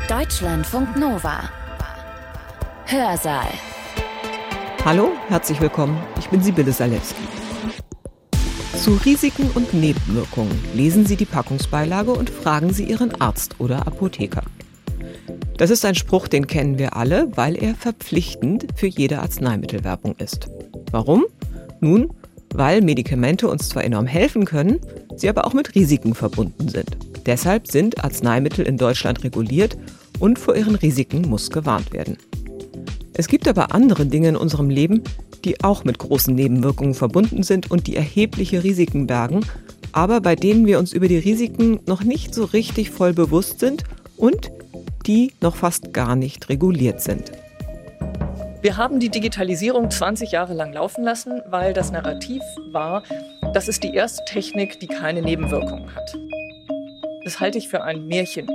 Deutschlandfunk Nova. Hörsaal. Hallo, herzlich willkommen. Ich bin Sibylle Salewski. Zu Risiken und Nebenwirkungen lesen Sie die Packungsbeilage und fragen Sie Ihren Arzt oder Apotheker. Das ist ein Spruch, den kennen wir alle, weil er verpflichtend für jede Arzneimittelwerbung ist. Warum? Nun, weil Medikamente uns zwar enorm helfen können, sie aber auch mit Risiken verbunden sind. Deshalb sind Arzneimittel in Deutschland reguliert und vor ihren Risiken muss gewarnt werden. Es gibt aber andere Dinge in unserem Leben, die auch mit großen Nebenwirkungen verbunden sind und die erhebliche Risiken bergen, aber bei denen wir uns über die Risiken noch nicht so richtig voll bewusst sind und die noch fast gar nicht reguliert sind. Wir haben die Digitalisierung 20 Jahre lang laufen lassen, weil das Narrativ war, das ist die erste Technik, die keine Nebenwirkungen hat. Das halte ich für ein Märchen.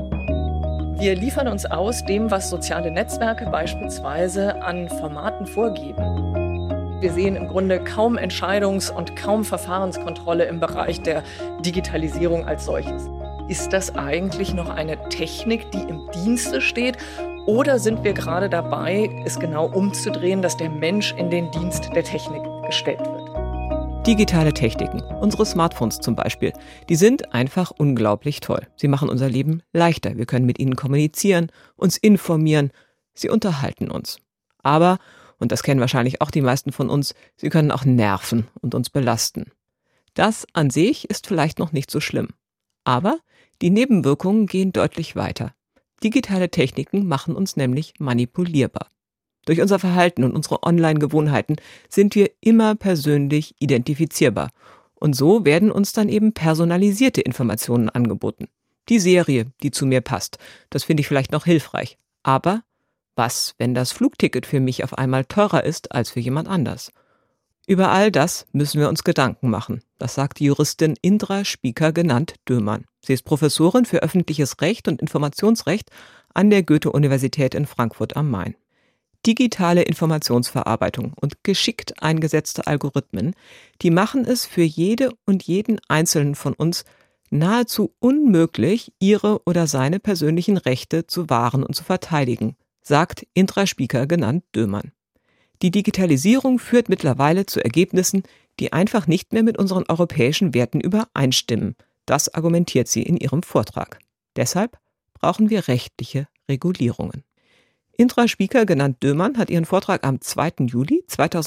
Wir liefern uns aus dem, was soziale Netzwerke beispielsweise an Formaten vorgeben. Wir sehen im Grunde kaum Entscheidungs- und kaum Verfahrenskontrolle im Bereich der Digitalisierung als solches. Ist das eigentlich noch eine Technik, die im Dienste steht? Oder sind wir gerade dabei, es genau umzudrehen, dass der Mensch in den Dienst der Technik gestellt wird? Digitale Techniken, unsere Smartphones zum Beispiel, die sind einfach unglaublich toll. Sie machen unser Leben leichter. Wir können mit ihnen kommunizieren, uns informieren, sie unterhalten uns. Aber, und das kennen wahrscheinlich auch die meisten von uns, sie können auch nerven und uns belasten. Das an sich ist vielleicht noch nicht so schlimm. Aber die Nebenwirkungen gehen deutlich weiter. Digitale Techniken machen uns nämlich manipulierbar. Durch unser Verhalten und unsere Online-Gewohnheiten sind wir immer persönlich identifizierbar. Und so werden uns dann eben personalisierte Informationen angeboten. Die Serie, die zu mir passt, das finde ich vielleicht noch hilfreich. Aber was, wenn das Flugticket für mich auf einmal teurer ist als für jemand anders? Über all das müssen wir uns Gedanken machen. Das sagt die Juristin Indra Spieker, genannt Dömann. Sie ist Professorin für öffentliches Recht und Informationsrecht an der Goethe-Universität in Frankfurt am Main. Digitale Informationsverarbeitung und geschickt eingesetzte Algorithmen, die machen es für jede und jeden Einzelnen von uns nahezu unmöglich, ihre oder seine persönlichen Rechte zu wahren und zu verteidigen, sagt Indra Spieker, genannt Dömann. Die Digitalisierung führt mittlerweile zu Ergebnissen, die einfach nicht mehr mit unseren europäischen Werten übereinstimmen. Das argumentiert sie in ihrem Vortrag. Deshalb brauchen wir rechtliche Regulierungen. Indra Spieker, genannt Dömann, hat ihren Vortrag am 2. Juli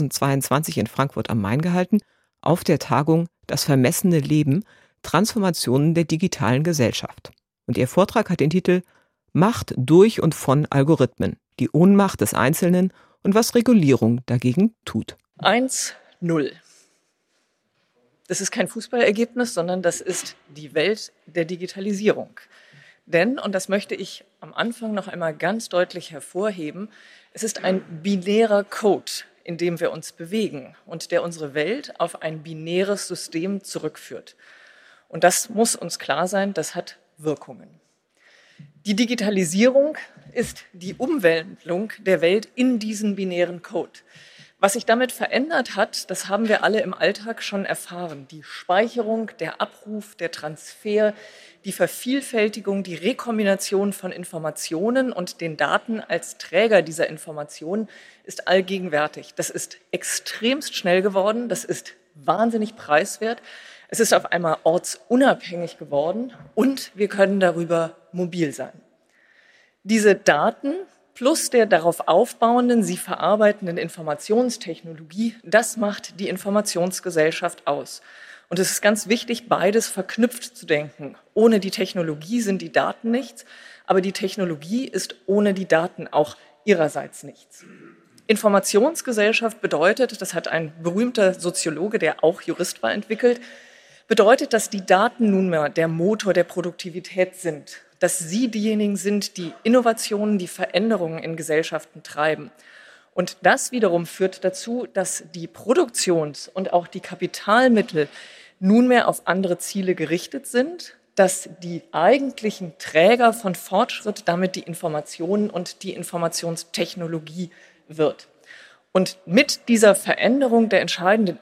2022 in Frankfurt am Main gehalten, auf der Tagung Das vermessene Leben – Transformationen der digitalen Gesellschaft. Und ihr Vortrag hat den Titel Macht durch und von Algorithmen, die Ohnmacht des Einzelnen und was Regulierung dagegen tut. 1-0. Das ist kein Fußballergebnis, sondern das ist die Welt der Digitalisierung. Denn, und das möchte ich am Anfang noch einmal ganz deutlich hervorheben, es ist ein binärer Code, in dem wir uns bewegen und der unsere Welt auf ein binäres System zurückführt. Und das muss uns klar sein, das hat Wirkungen. Die Digitalisierung ist die Umwandlung der Welt in diesen binären Code. Was sich damit verändert hat, das haben wir alle im Alltag schon erfahren. Die Speicherung, der Abruf, der Transfer, die Vervielfältigung, die Rekombination von Informationen und den Daten als Träger dieser Informationen ist allgegenwärtig. Das ist extremst schnell geworden, das ist wahnsinnig preiswert. Es ist auf einmal ortsunabhängig geworden und wir können darüber mobil sein. Diese Daten plus der darauf aufbauenden, sie verarbeitenden Informationstechnologie, das macht die Informationsgesellschaft aus. Und es ist ganz wichtig, beides verknüpft zu denken. Ohne die Technologie sind die Daten nichts, aber die Technologie ist ohne die Daten auch ihrerseits nichts. Informationsgesellschaft bedeutet, das hat ein berühmter Soziologe, der auch Jurist war, entwickelt, bedeutet, dass die Daten nunmehr der Motor der Produktivität sind. Dass sie diejenigen sind, die Innovationen, die Veränderungen in Gesellschaften treiben. Und das wiederum führt dazu, dass die Produktions- und auch die Kapitalmittel nunmehr auf andere Ziele gerichtet sind, dass die eigentlichen Träger von Fortschritt damit die Informationen und die Informationstechnologie wird. Und mit dieser Veränderung der entscheidenden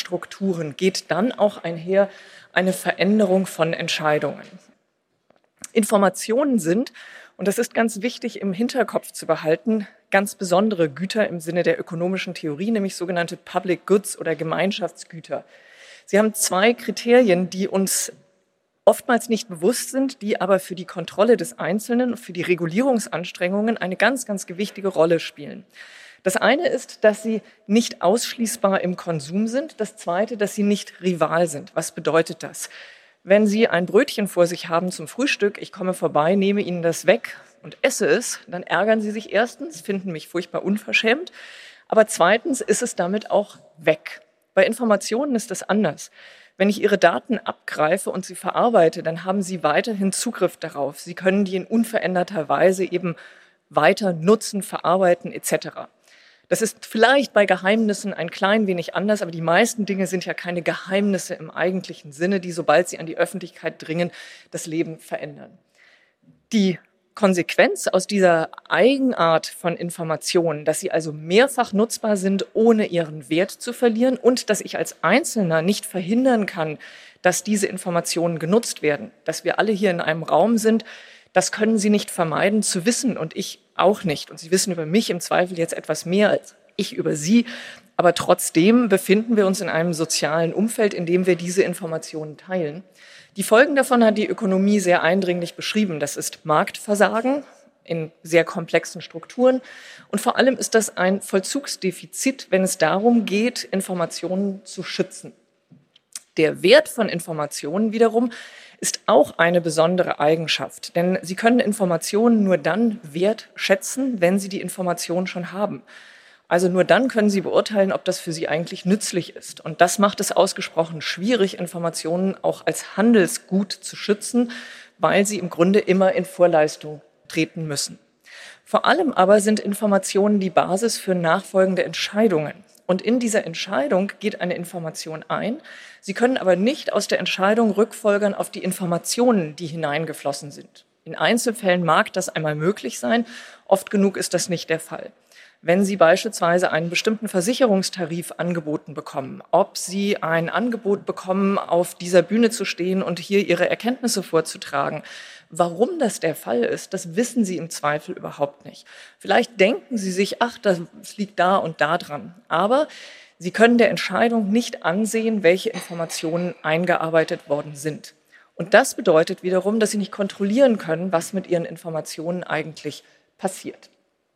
Infrastrukturen geht dann auch einher eine Veränderung von Entscheidungen. Informationen sind, und das ist ganz wichtig im Hinterkopf zu behalten, ganz besondere Güter im Sinne der ökonomischen Theorie, nämlich sogenannte Public Goods oder Gemeinschaftsgüter. Sie haben zwei Kriterien, die uns oftmals nicht bewusst sind, die aber für die Kontrolle des Einzelnen und für die Regulierungsanstrengungen eine ganz, ganz gewichtige Rolle spielen. Das eine ist, dass sie nicht ausschließbar im Konsum sind. Das zweite, dass sie nicht rival sind. Was bedeutet das? Wenn Sie ein Brötchen vor sich haben zum Frühstück, ich komme vorbei, nehme Ihnen das weg und esse es, dann ärgern Sie sich erstens, finden mich furchtbar unverschämt, aber zweitens ist es damit auch weg. Bei Informationen ist das anders. Wenn ich Ihre Daten abgreife und sie verarbeite, dann haben Sie weiterhin Zugriff darauf. Sie können die in unveränderter Weise eben weiter nutzen, verarbeiten etc. Das ist vielleicht bei Geheimnissen ein klein wenig anders, aber die meisten Dinge sind ja keine Geheimnisse im eigentlichen Sinne, die, sobald sie an die Öffentlichkeit dringen, das Leben verändern. Die Konsequenz aus dieser Eigenart von Informationen, dass sie also mehrfach nutzbar sind, ohne ihren Wert zu verlieren und dass ich als Einzelner nicht verhindern kann, dass diese Informationen genutzt werden, dass wir alle hier in einem Raum sind, das können Sie nicht vermeiden zu wissen und ich auch nicht. Und Sie wissen über mich im Zweifel jetzt etwas mehr als ich über Sie. Aber trotzdem befinden wir uns in einem sozialen Umfeld, in dem wir diese Informationen teilen. Die Folgen davon hat die Ökonomie sehr eindringlich beschrieben. Das ist Marktversagen in sehr komplexen Strukturen. Und vor allem ist das ein Vollzugsdefizit, wenn es darum geht, Informationen zu schützen. Der Wert von Informationen wiederum ist auch eine besondere Eigenschaft, denn Sie können Informationen nur dann wertschätzen, wenn Sie die Information schon haben. Also nur dann können Sie beurteilen, ob das für Sie eigentlich nützlich ist. Und das macht es ausgesprochen schwierig, Informationen auch als Handelsgut zu schützen, weil sie im Grunde immer in Vorleistung treten müssen. Vor allem aber sind Informationen die Basis für nachfolgende Entscheidungen. Und in dieser Entscheidung geht eine Information ein. Sie können aber nicht aus der Entscheidung rückfolgern auf die Informationen, die hineingeflossen sind. In Einzelfällen mag das einmal möglich sein, oft genug ist das nicht der Fall. Wenn Sie beispielsweise einen bestimmten Versicherungstarif angeboten bekommen, ob Sie ein Angebot bekommen, auf dieser Bühne zu stehen und hier Ihre Erkenntnisse vorzutragen, warum das der Fall ist, das wissen Sie im Zweifel überhaupt nicht. Vielleicht denken Sie sich, ach, das liegt da und da dran. Aber Sie können der Entscheidung nicht ansehen, welche Informationen eingearbeitet worden sind. Und das bedeutet wiederum, dass Sie nicht kontrollieren können, was mit Ihren Informationen eigentlich passiert.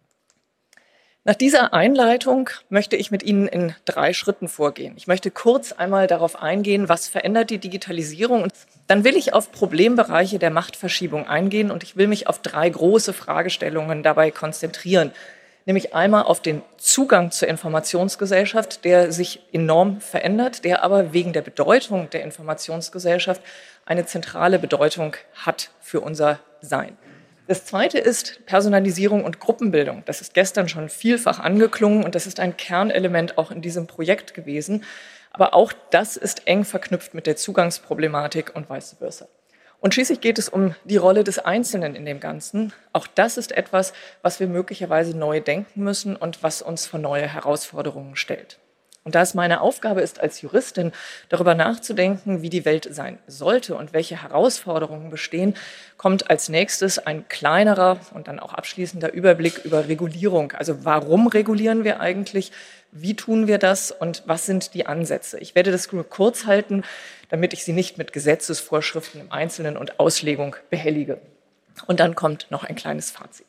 Nach dieser Einleitung möchte ich mit Ihnen in 3 Schritten vorgehen. Ich möchte kurz einmal darauf eingehen, was verändert die Digitalisierung. Und dann will ich auf Problembereiche der Machtverschiebung eingehen und ich will mich auf 3 große Fragestellungen dabei konzentrieren. Nämlich einmal auf den Zugang zur Informationsgesellschaft, der sich enorm verändert, der aber wegen der Bedeutung der Informationsgesellschaft eine zentrale Bedeutung hat für unser Sein. Das zweite ist Personalisierung und Gruppenbildung. Das ist gestern schon vielfach angeklungen und das ist ein Kernelement auch in diesem Projekt gewesen. Aber auch das ist eng verknüpft mit der Zugangsproblematik und vice versa. Und schließlich geht es um die Rolle des Einzelnen in dem Ganzen. Auch das ist etwas, was wir möglicherweise neu denken müssen und was uns vor neue Herausforderungen stellt. Und da es meine Aufgabe ist, als Juristin darüber nachzudenken, wie die Welt sein sollte und welche Herausforderungen bestehen, kommt als nächstes ein kleinerer und dann auch abschließender Überblick über Regulierung. Also warum regulieren wir eigentlich? Wie tun wir das? Und was sind die Ansätze? Ich werde das nur kurz halten, damit ich Sie nicht mit Gesetzesvorschriften im Einzelnen und Auslegung behellige. Und dann kommt noch ein kleines Fazit.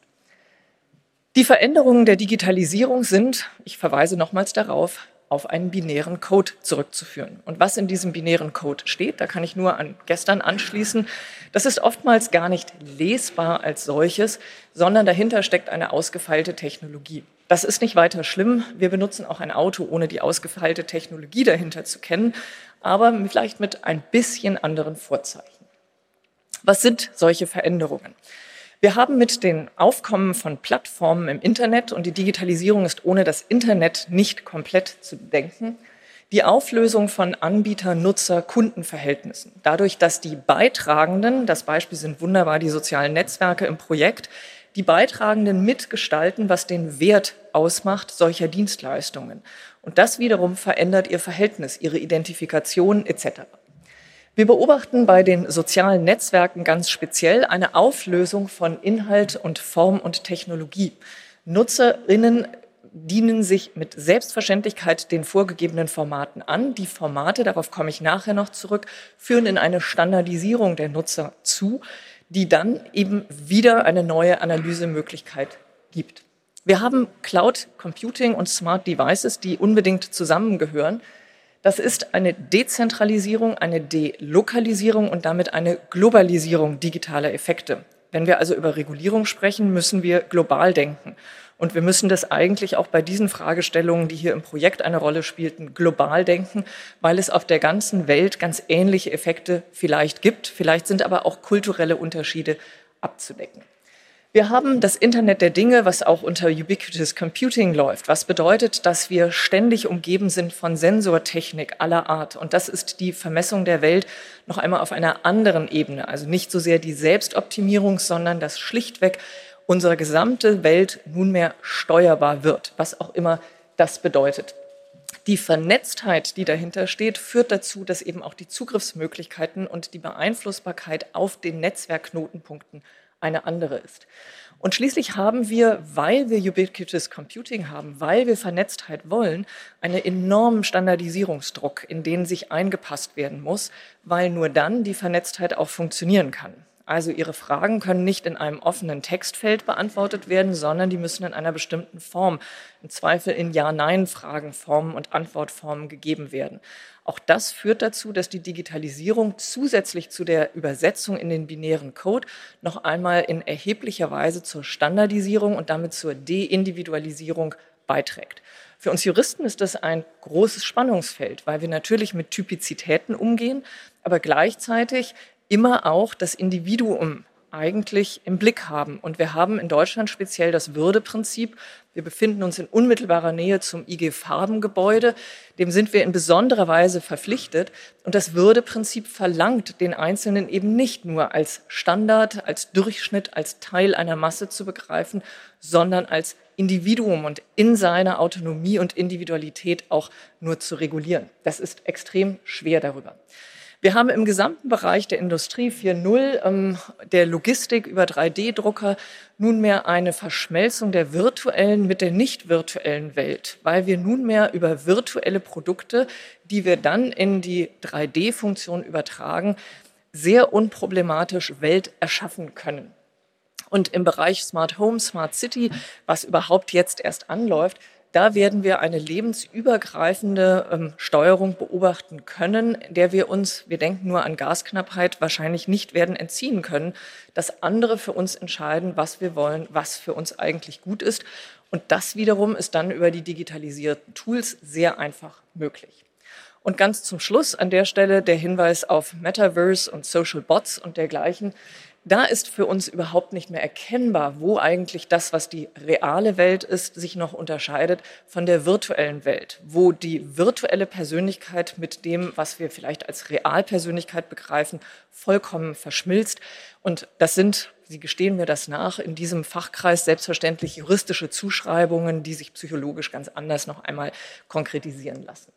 Die Veränderungen der Digitalisierung sind, ich verweise nochmals darauf, auf einen binären Code zurückzuführen. Und was in diesem binären Code steht, da kann ich nur an gestern anschließen, das ist oftmals gar nicht lesbar als solches, sondern dahinter steckt eine ausgefeilte Technologie. Das ist nicht weiter schlimm. Wir benutzen auch ein Auto, ohne die ausgefeilte Technologie dahinter zu kennen, aber vielleicht mit ein bisschen anderen Vorzeichen. Was sind solche Veränderungen? Wir haben mit dem Aufkommen von Plattformen im Internet, und die Digitalisierung ist ohne das Internet nicht komplett zu denken, die Auflösung von Anbieter-Nutzer-Kundenverhältnissen. Dadurch, dass die Beitragenden, das Beispiel sind wunderbar die sozialen Netzwerke im Projekt, die Beitragenden mitgestalten, was den Wert ausmacht solcher Dienstleistungen. Und das wiederum verändert ihr Verhältnis, ihre Identifikation etc. Wir beobachten bei den sozialen Netzwerken ganz speziell eine Auflösung von Inhalt und Form und Technologie. NutzerInnen dienen sich mit Selbstverständlichkeit den vorgegebenen Formaten an. Die Formate, darauf komme ich nachher noch zurück, führen in eine Standardisierung der Nutzer zu, die dann eben wieder eine neue Analysemöglichkeit gibt. Wir haben Cloud Computing und Smart Devices, die unbedingt zusammengehören. Das ist eine Dezentralisierung, eine Delokalisierung und damit eine Globalisierung digitaler Effekte. Wenn wir also über Regulierung sprechen, müssen wir global denken. Und wir müssen das eigentlich auch bei diesen Fragestellungen, die hier im Projekt eine Rolle spielten, global denken, weil es auf der ganzen Welt ganz ähnliche Effekte vielleicht gibt. Vielleicht sind aber auch kulturelle Unterschiede abzudecken. Wir haben das Internet der Dinge, was auch unter Ubiquitous Computing läuft, was bedeutet, dass wir ständig umgeben sind von Sensortechnik aller Art. Und das ist die Vermessung der Welt noch einmal auf einer anderen Ebene. Also nicht so sehr die Selbstoptimierung, sondern dass schlichtweg unsere gesamte Welt nunmehr steuerbar wird, was auch immer das bedeutet. Die Vernetztheit, die dahinter steht, führt dazu, dass eben auch die Zugriffsmöglichkeiten und die Beeinflussbarkeit auf den Netzwerkknotenpunkten eine andere ist. Und schließlich haben wir, weil wir Ubiquitous Computing haben, weil wir Vernetztheit wollen, einen enormen Standardisierungsdruck, in den sich eingepasst werden muss, weil nur dann die Vernetztheit auch funktionieren kann. Also Ihre Fragen können nicht in einem offenen Textfeld beantwortet werden, sondern die müssen in einer bestimmten Form, im Zweifel in Ja-Nein-Fragen, Formen und Antwortformen gegeben werden. Auch das führt dazu, dass die Digitalisierung zusätzlich zu der Übersetzung in den binären Code noch einmal in erheblicher Weise zur Standardisierung und damit zur Deindividualisierung beiträgt. Für uns Juristen ist das ein großes Spannungsfeld, weil wir natürlich mit Typizitäten umgehen, aber gleichzeitig immer auch das Individuum eigentlich im Blick haben. Und wir haben in Deutschland speziell das Würdeprinzip. Wir befinden uns in unmittelbarer Nähe zum IG Farben-Gebäude. Dem sind wir in besonderer Weise verpflichtet. Und das Würdeprinzip verlangt, den Einzelnen eben nicht nur als Standard, als Durchschnitt, als Teil einer Masse zu begreifen, sondern als Individuum und in seiner Autonomie und Individualität auch nur zu regulieren. Das ist extrem schwer darüber. Wir haben im gesamten Bereich der Industrie 4.0, der Logistik über 3D-Drucker nunmehr eine Verschmelzung der virtuellen mit der nicht virtuellen Welt, weil wir nunmehr über virtuelle Produkte, die wir dann in die 3D-Funktion übertragen, sehr unproblematisch Welt erschaffen können. Und im Bereich Smart Home, Smart City, was überhaupt jetzt erst anläuft, da werden wir eine lebensübergreifende Steuerung beobachten können, der wir denken nur an Gasknappheit, wahrscheinlich nicht werden entziehen können, dass andere für uns entscheiden, was wir wollen, was für uns eigentlich gut ist. Und das wiederum ist dann über die digitalisierten Tools sehr einfach möglich. Und ganz zum Schluss an der Stelle der Hinweis auf Metaverse und Social Bots und dergleichen. Da ist für uns überhaupt nicht mehr erkennbar, wo eigentlich das, was die reale Welt ist, sich noch unterscheidet von der virtuellen Welt, wo die virtuelle Persönlichkeit mit dem, was wir vielleicht als Realpersönlichkeit begreifen, vollkommen verschmilzt. Und das sind, Sie gestehen mir das nach, in diesem Fachkreis selbstverständlich juristische Zuschreibungen, die sich psychologisch ganz anders noch einmal konkretisieren lassen.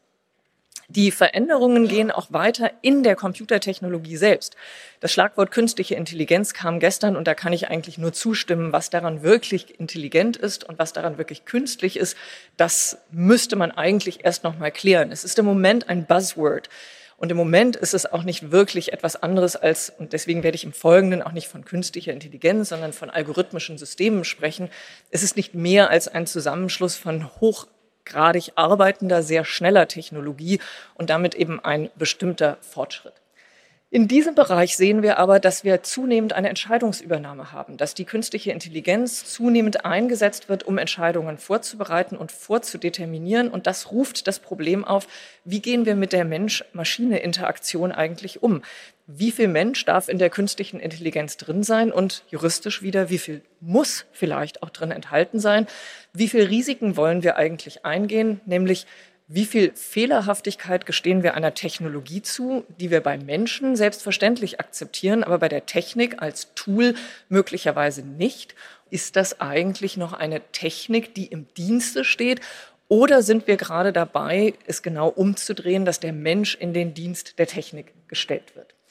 Die Veränderungen gehen auch weiter in der Computertechnologie selbst. Das Schlagwort künstliche Intelligenz kam gestern und da kann ich eigentlich nur zustimmen, was daran wirklich intelligent ist und was daran wirklich künstlich ist. Das müsste man eigentlich erst noch mal klären. Es ist im Moment ein Buzzword. Und im Moment ist es auch nicht wirklich etwas anderes als, und deswegen werde ich im Folgenden auch nicht von künstlicher Intelligenz, sondern von algorithmischen Systemen sprechen. Es ist nicht mehr als ein Zusammenschluss von hochgradig arbeitender, sehr schneller Technologie und damit eben ein bestimmter Fortschritt. In diesem Bereich sehen wir aber, dass wir zunehmend eine Entscheidungsübernahme haben, dass die künstliche Intelligenz zunehmend eingesetzt wird, um Entscheidungen vorzubereiten und vorzudeterminieren. Und das ruft das Problem auf, wie gehen wir mit der Mensch-Maschine-Interaktion eigentlich um? Wie viel Mensch darf in der künstlichen Intelligenz drin sein und juristisch wieder, wie viel muss vielleicht auch drin enthalten sein? Wie viel Risiken wollen wir eigentlich eingehen, nämlich wie viel Fehlerhaftigkeit gestehen wir einer Technologie zu, die wir bei Menschen selbstverständlich akzeptieren, aber bei der Technik als Tool möglicherweise nicht? Ist das eigentlich noch eine Technik, die im Dienste steht? Oder sind wir gerade dabei, es genau umzudrehen, dass der Mensch in den Dienst der Technik gestellt wird?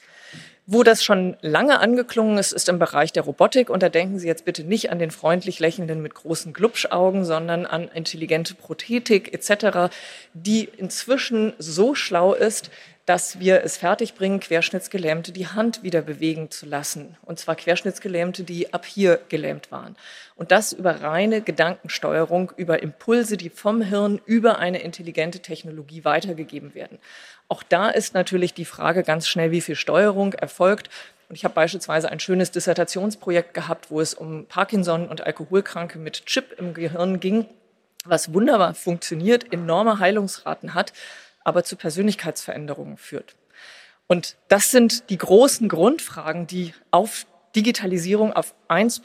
Wo das schon lange angeklungen ist, ist im Bereich der Robotik. Und da denken Sie jetzt bitte nicht an den freundlich Lächelnden mit großen Glubschaugen, sondern an intelligente Prothetik etc., die inzwischen so schlau ist, dass wir es fertigbringen, Querschnittsgelähmte die Hand wieder bewegen zu lassen. Und zwar Querschnittsgelähmte, die ab hier gelähmt waren. Und das über reine Gedankensteuerung, über Impulse, die vom Hirn über eine intelligente Technologie weitergegeben werden. Auch da ist natürlich die Frage ganz schnell, wie viel Steuerung erfolgt. Und ich habe beispielsweise ein schönes Dissertationsprojekt gehabt, wo es um Parkinson und Alkoholkranke mit Chip im Gehirn ging, was wunderbar funktioniert, enorme Heilungsraten hat, aber zu Persönlichkeitsveränderungen führt. Und das sind die großen Grundfragen, die auf Digitalisierung auf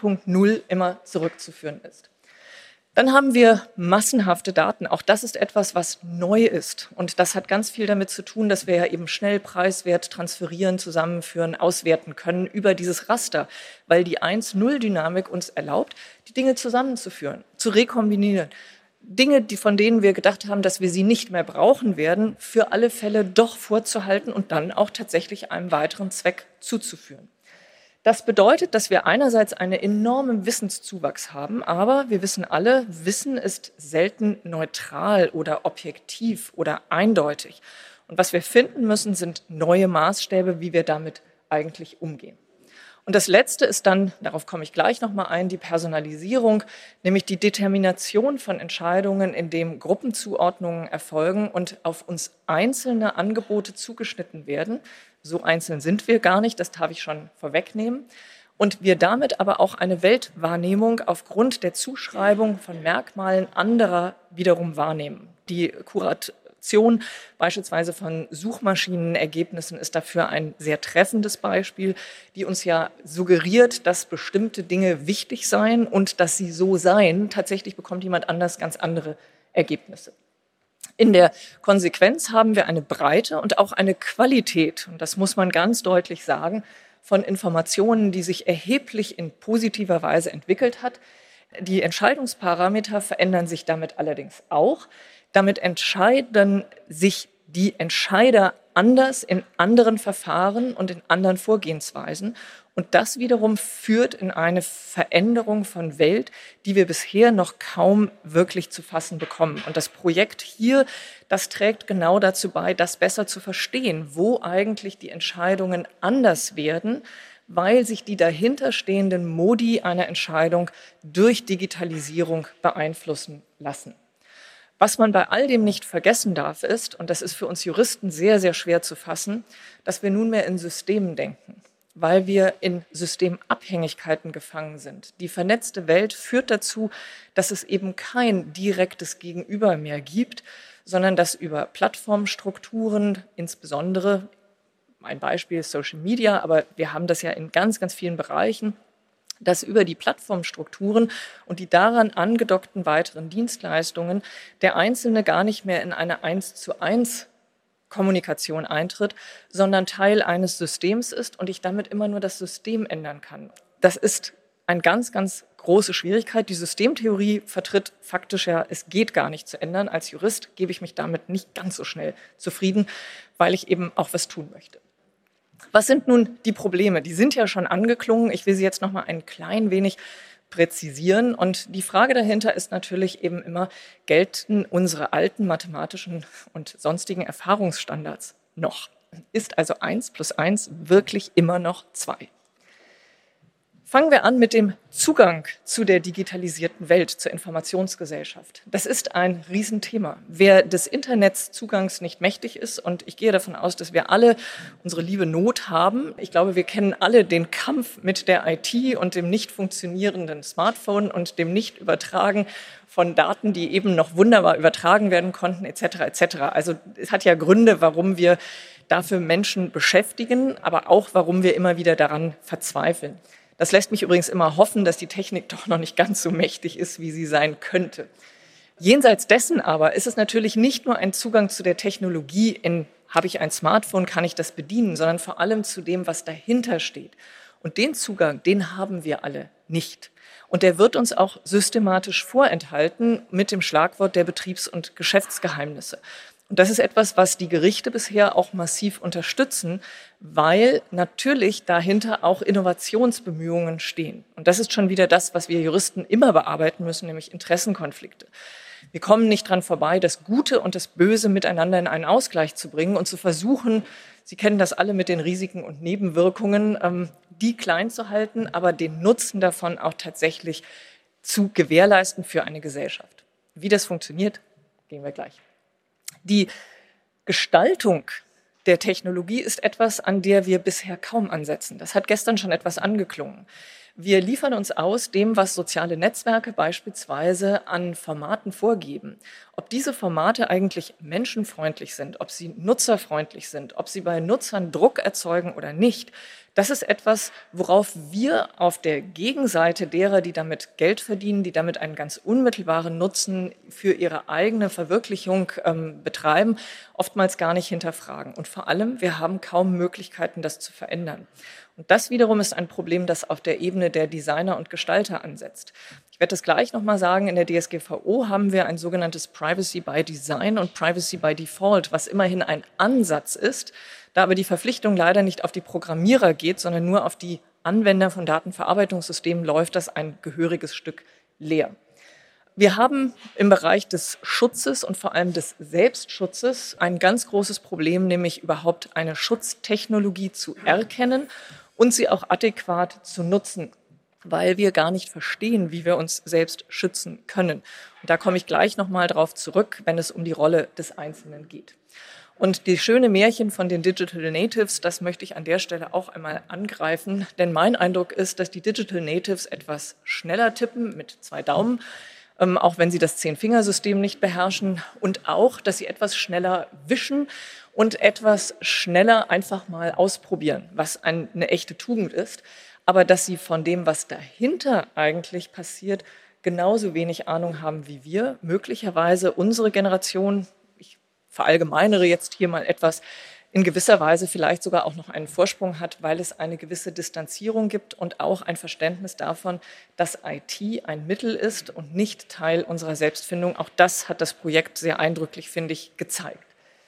1.0 immer zurückzuführen ist. Dann haben wir massenhafte Daten. Auch das ist etwas, was neu ist. Und das hat ganz viel damit zu tun, dass wir ja eben schnell preiswert transferieren, zusammenführen, auswerten können über dieses Raster, weil die 1-0-Dynamik uns erlaubt, die Dinge zusammenzuführen, zu rekombinieren. Dinge, von denen wir gedacht haben, dass wir sie nicht mehr brauchen werden, für alle Fälle doch vorzuhalten und dann auch tatsächlich einem weiteren Zweck zuzuführen. Das bedeutet, dass wir einerseits einen enormen Wissenszuwachs haben, aber wir wissen alle, Wissen ist selten neutral oder objektiv oder eindeutig. Und was wir finden müssen, sind neue Maßstäbe, wie wir damit eigentlich umgehen. Und das Letzte ist dann, darauf komme ich gleich nochmal ein, die Personalisierung, nämlich die Determination von Entscheidungen, in dem Gruppenzuordnungen erfolgen und auf uns einzelne Angebote zugeschnitten werden. So einzeln sind wir gar nicht, das darf ich schon vorwegnehmen. Und wir damit aber auch eine Weltwahrnehmung aufgrund der Zuschreibung von Merkmalen anderer wiederum wahrnehmen. Die Kuration beispielsweise von Suchmaschinenergebnissen ist dafür ein sehr treffendes Beispiel, die uns ja suggeriert, dass bestimmte Dinge wichtig seien und dass sie so seien. Tatsächlich bekommt jemand anders ganz andere Ergebnisse. In der Konsequenz haben wir eine Breite und auch eine Qualität, und das muss man ganz deutlich sagen, von Informationen, die sich erheblich in positiver Weise entwickelt hat. Die Entscheidungsparameter verändern sich damit allerdings auch. Damit entscheiden sich die Entscheider anders in anderen Verfahren und in anderen Vorgehensweisen. Und das wiederum führt in eine Veränderung von Welt, die wir bisher noch kaum wirklich zu fassen bekommen. Und das Projekt hier, das trägt genau dazu bei, das besser zu verstehen, wo eigentlich die Entscheidungen anders werden, weil sich die dahinterstehenden Modi einer Entscheidung durch Digitalisierung beeinflussen lassen. Was man bei all dem nicht vergessen darf, ist, und das ist für uns Juristen sehr, sehr schwer zu fassen, dass wir nunmehr in Systemen denken, weil wir in Systemabhängigkeiten gefangen sind. Die vernetzte Welt führt dazu, dass es eben kein direktes Gegenüber mehr gibt, sondern dass über Plattformstrukturen, insbesondere, ein Beispiel ist Social Media, aber wir haben das ja in ganz, ganz vielen Bereichen, dass über die Plattformstrukturen und die daran angedockten weiteren Dienstleistungen der Einzelne gar nicht mehr in eine 1:1 Kommunikation eintritt, sondern Teil eines Systems ist und ich damit immer nur das System ändern kann. Das ist eine ganz, ganz große Schwierigkeit. Die Systemtheorie vertritt faktisch ja, es geht gar nicht zu ändern. Als Jurist gebe ich mich damit nicht ganz so schnell zufrieden, weil ich eben auch was tun möchte. Was sind nun die Probleme? Die sind ja schon angeklungen. Ich will sie jetzt noch mal ein klein wenig präzisieren. Und die Frage dahinter ist natürlich eben immer, gelten unsere alten mathematischen und sonstigen Erfahrungsstandards noch? Ist also 1 + 1 wirklich immer noch 2? Fangen wir an mit dem Zugang zu der digitalisierten Welt, zur Informationsgesellschaft. Das ist ein Riesenthema. Wer des Internets Zugangs nicht mächtig ist, und ich gehe davon aus, dass wir alle unsere liebe Not haben. Ich glaube, wir kennen alle den Kampf mit der IT und dem nicht funktionierenden Smartphone und dem Nicht-Übertragen von Daten, die eben noch wunderbar übertragen werden konnten, etc. etc. Also es hat ja Gründe, warum wir dafür Menschen beschäftigen, aber auch, warum wir immer wieder daran verzweifeln. Das lässt mich übrigens immer hoffen, dass die Technik doch noch nicht ganz so mächtig ist, wie sie sein könnte. Jenseits dessen aber ist es natürlich nicht nur ein Zugang zu der Technologie, habe ich ein Smartphone, kann ich das bedienen, sondern vor allem zu dem, was dahinter steht. Und den Zugang, den haben wir alle nicht. Und der wird uns auch systematisch vorenthalten mit dem Schlagwort der Betriebs- und Geschäftsgeheimnisse. Und das ist etwas, was die Gerichte bisher auch massiv unterstützen, weil natürlich dahinter auch Innovationsbemühungen stehen. Und das ist schon wieder das, was wir Juristen immer bearbeiten müssen, nämlich Interessenkonflikte. Wir kommen nicht dran vorbei, das Gute und das Böse miteinander in einen Ausgleich zu bringen und zu versuchen, Sie kennen das alle mit den Risiken und Nebenwirkungen, die klein zu halten, aber den Nutzen davon auch tatsächlich zu gewährleisten für eine Gesellschaft. Wie das funktioniert, gehen wir gleich. Die Gestaltung der Technologie ist etwas, an der wir bisher kaum ansetzen. Das hat gestern schon etwas angeklungen. Wir liefern uns aus dem, was soziale Netzwerke beispielsweise an Formaten vorgeben. Ob diese Formate eigentlich menschenfreundlich sind, ob sie nutzerfreundlich sind, ob sie bei Nutzern Druck erzeugen oder nicht, das ist etwas, worauf wir auf der Gegenseite derer, die damit Geld verdienen, die damit einen ganz unmittelbaren Nutzen für ihre eigene Verwirklichung betreiben, oftmals gar nicht hinterfragen. Und vor allem, wir haben kaum Möglichkeiten, das zu verändern. Und das wiederum ist ein Problem, das auf der Ebene der Designer und Gestalter ansetzt. Ich werde das gleich nochmal sagen, in der DSGVO haben wir ein sogenanntes Privacy by Design und Privacy by Default, was immerhin ein Ansatz ist, da aber die Verpflichtung leider nicht auf die Programmierer geht, sondern nur auf die Anwender von Datenverarbeitungssystemen, läuft das ein gehöriges Stück leer. Wir haben im Bereich des Schutzes und vor allem des Selbstschutzes ein ganz großes Problem, nämlich überhaupt eine Schutztechnologie zu erkennen und sie auch adäquat zu nutzen, weil wir gar nicht verstehen, wie wir uns selbst schützen können. Und da komme ich gleich nochmal drauf zurück, wenn es um die Rolle des Einzelnen geht. Und die schöne Märchen von den Digital Natives, das möchte ich an der Stelle auch einmal angreifen, denn mein Eindruck ist, dass die Digital Natives etwas schneller tippen mit 2 Daumen, auch wenn sie das 10-Fingersystem nicht beherrschen, und auch, dass sie etwas schneller wischen und etwas schneller einfach mal ausprobieren, was eine echte Tugend ist, aber dass sie von dem, was dahinter eigentlich passiert, genauso wenig Ahnung haben wie wir, möglicherweise unsere Generation, ich verallgemeinere jetzt hier mal etwas, in gewisser Weise vielleicht sogar auch noch einen Vorsprung hat, weil es eine gewisse Distanzierung gibt und auch ein Verständnis davon, dass IT ein Mittel ist und nicht Teil unserer Selbstfindung. Auch das hat das Projekt sehr eindrücklich, finde ich, gezeigt.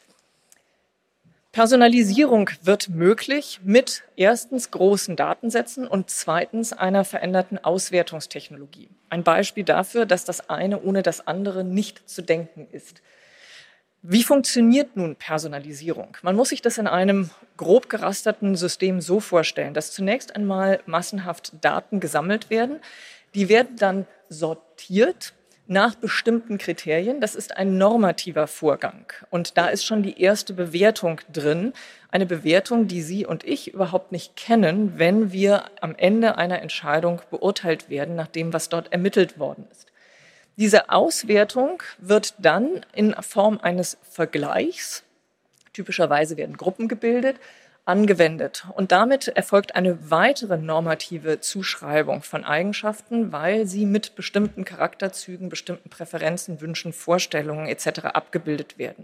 Personalisierung wird möglich mit erstens großen Datensätzen und zweitens einer veränderten Auswertungstechnologie. Ein Beispiel dafür, dass das eine ohne das andere nicht zu denken ist. Wie funktioniert nun Personalisierung? Man muss sich das in einem grob gerasterten System so vorstellen, dass zunächst einmal massenhaft Daten gesammelt werden. Die werden dann sortiert nach bestimmten Kriterien. Das ist ein normativer Vorgang. Und da ist schon die erste Bewertung drin. Eine Bewertung, die Sie und ich überhaupt nicht kennen, wenn wir am Ende einer Entscheidung beurteilt werden, nach dem, was dort ermittelt worden ist. Diese Auswertung wird dann in Form eines Vergleichs, typischerweise werden Gruppen gebildet, angewendet. Und damit erfolgt eine weitere normative Zuschreibung von Eigenschaften, weil sie mit bestimmten Charakterzügen, bestimmten Präferenzen, Wünschen, Vorstellungen etc. abgebildet werden.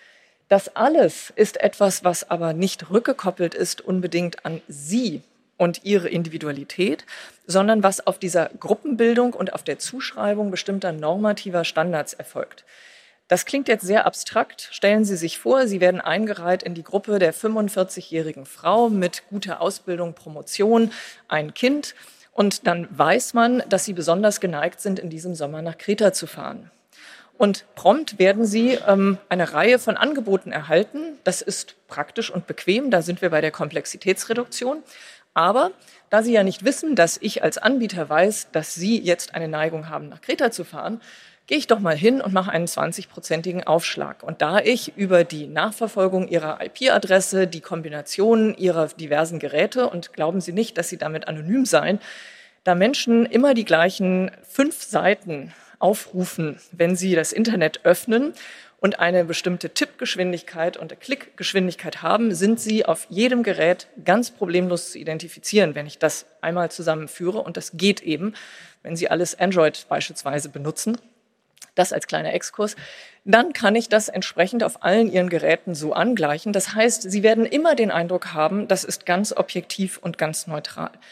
Das alles ist etwas, was aber nicht rückgekoppelt ist unbedingt an Sie und ihre Individualität, sondern was auf dieser Gruppenbildung und auf der Zuschreibung bestimmter normativer Standards erfolgt. Das klingt jetzt sehr abstrakt. Stellen Sie sich vor, Sie werden eingereiht in die Gruppe der 45-jährigen Frau mit guter Ausbildung, Promotion, ein Kind, und dann weiß man, dass Sie besonders geneigt sind, in diesem Sommer nach Kreta zu fahren. Und prompt werden Sie eine Reihe von Angeboten erhalten. Das ist praktisch und bequem, da sind wir bei der Komplexitätsreduktion. Aber da Sie ja nicht wissen, dass ich als Anbieter weiß, dass Sie jetzt eine Neigung haben, nach Kreta zu fahren, gehe ich doch mal hin und mache einen 20-prozentigen Aufschlag. Und da ich über die Nachverfolgung Ihrer IP-Adresse, die Kombination Ihrer diversen Geräte, und glauben Sie nicht, dass Sie damit anonym seien, da Menschen immer die gleichen 5 Seiten aufrufen, wenn sie das Internet öffnen und eine bestimmte Tippgeschwindigkeit und Klickgeschwindigkeit haben, sind sie auf jedem Gerät ganz problemlos zu identifizieren, wenn ich das einmal zusammenführe. Und das geht eben, wenn Sie alles Android beispielsweise benutzen. Das als kleiner Exkurs. Dann kann ich das entsprechend auf allen Ihren Geräten so angleichen. Das heißt, Sie werden immer den Eindruck haben, das ist ganz objektiv und ganz neutral.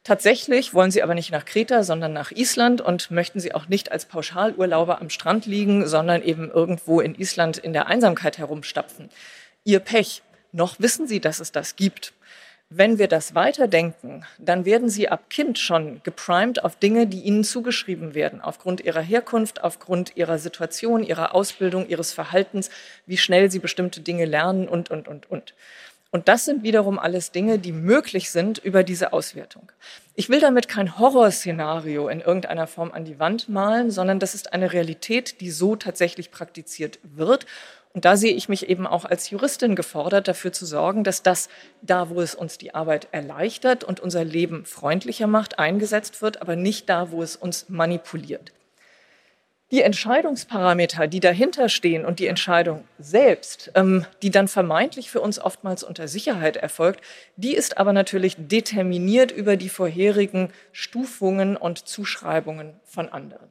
Tatsächlich wollen sie aber nicht nach Kreta, sondern nach Island und möchten sie auch nicht als Pauschalurlauber am Strand liegen, sondern eben irgendwo in Island in der Einsamkeit herumstapfen. Ihr Pech. Noch wissen sie, dass es das gibt. Wenn wir das weiterdenken, dann werden sie ab Kind schon geprimed auf Dinge, die ihnen zugeschrieben werden, aufgrund ihrer Herkunft, aufgrund ihrer Situation, ihrer Ausbildung, ihres Verhaltens, wie schnell sie bestimmte Dinge lernen und. Und das sind wiederum alles Dinge, die möglich sind über diese Auswertung. Ich will damit kein Horrorszenario in irgendeiner Form an die Wand malen, sondern das ist eine Realität, die so tatsächlich praktiziert wird. Und da sehe ich mich eben auch als Juristin gefordert, dafür zu sorgen, dass das, da wo es uns die Arbeit erleichtert und unser Leben freundlicher macht, eingesetzt wird, aber nicht da, wo es uns manipuliert. Die Entscheidungsparameter, die dahinter stehen und die Entscheidung selbst, die dann vermeintlich für uns oftmals unter Sicherheit erfolgt, die ist aber natürlich determiniert über die vorherigen Stufungen und Zuschreibungen von anderen.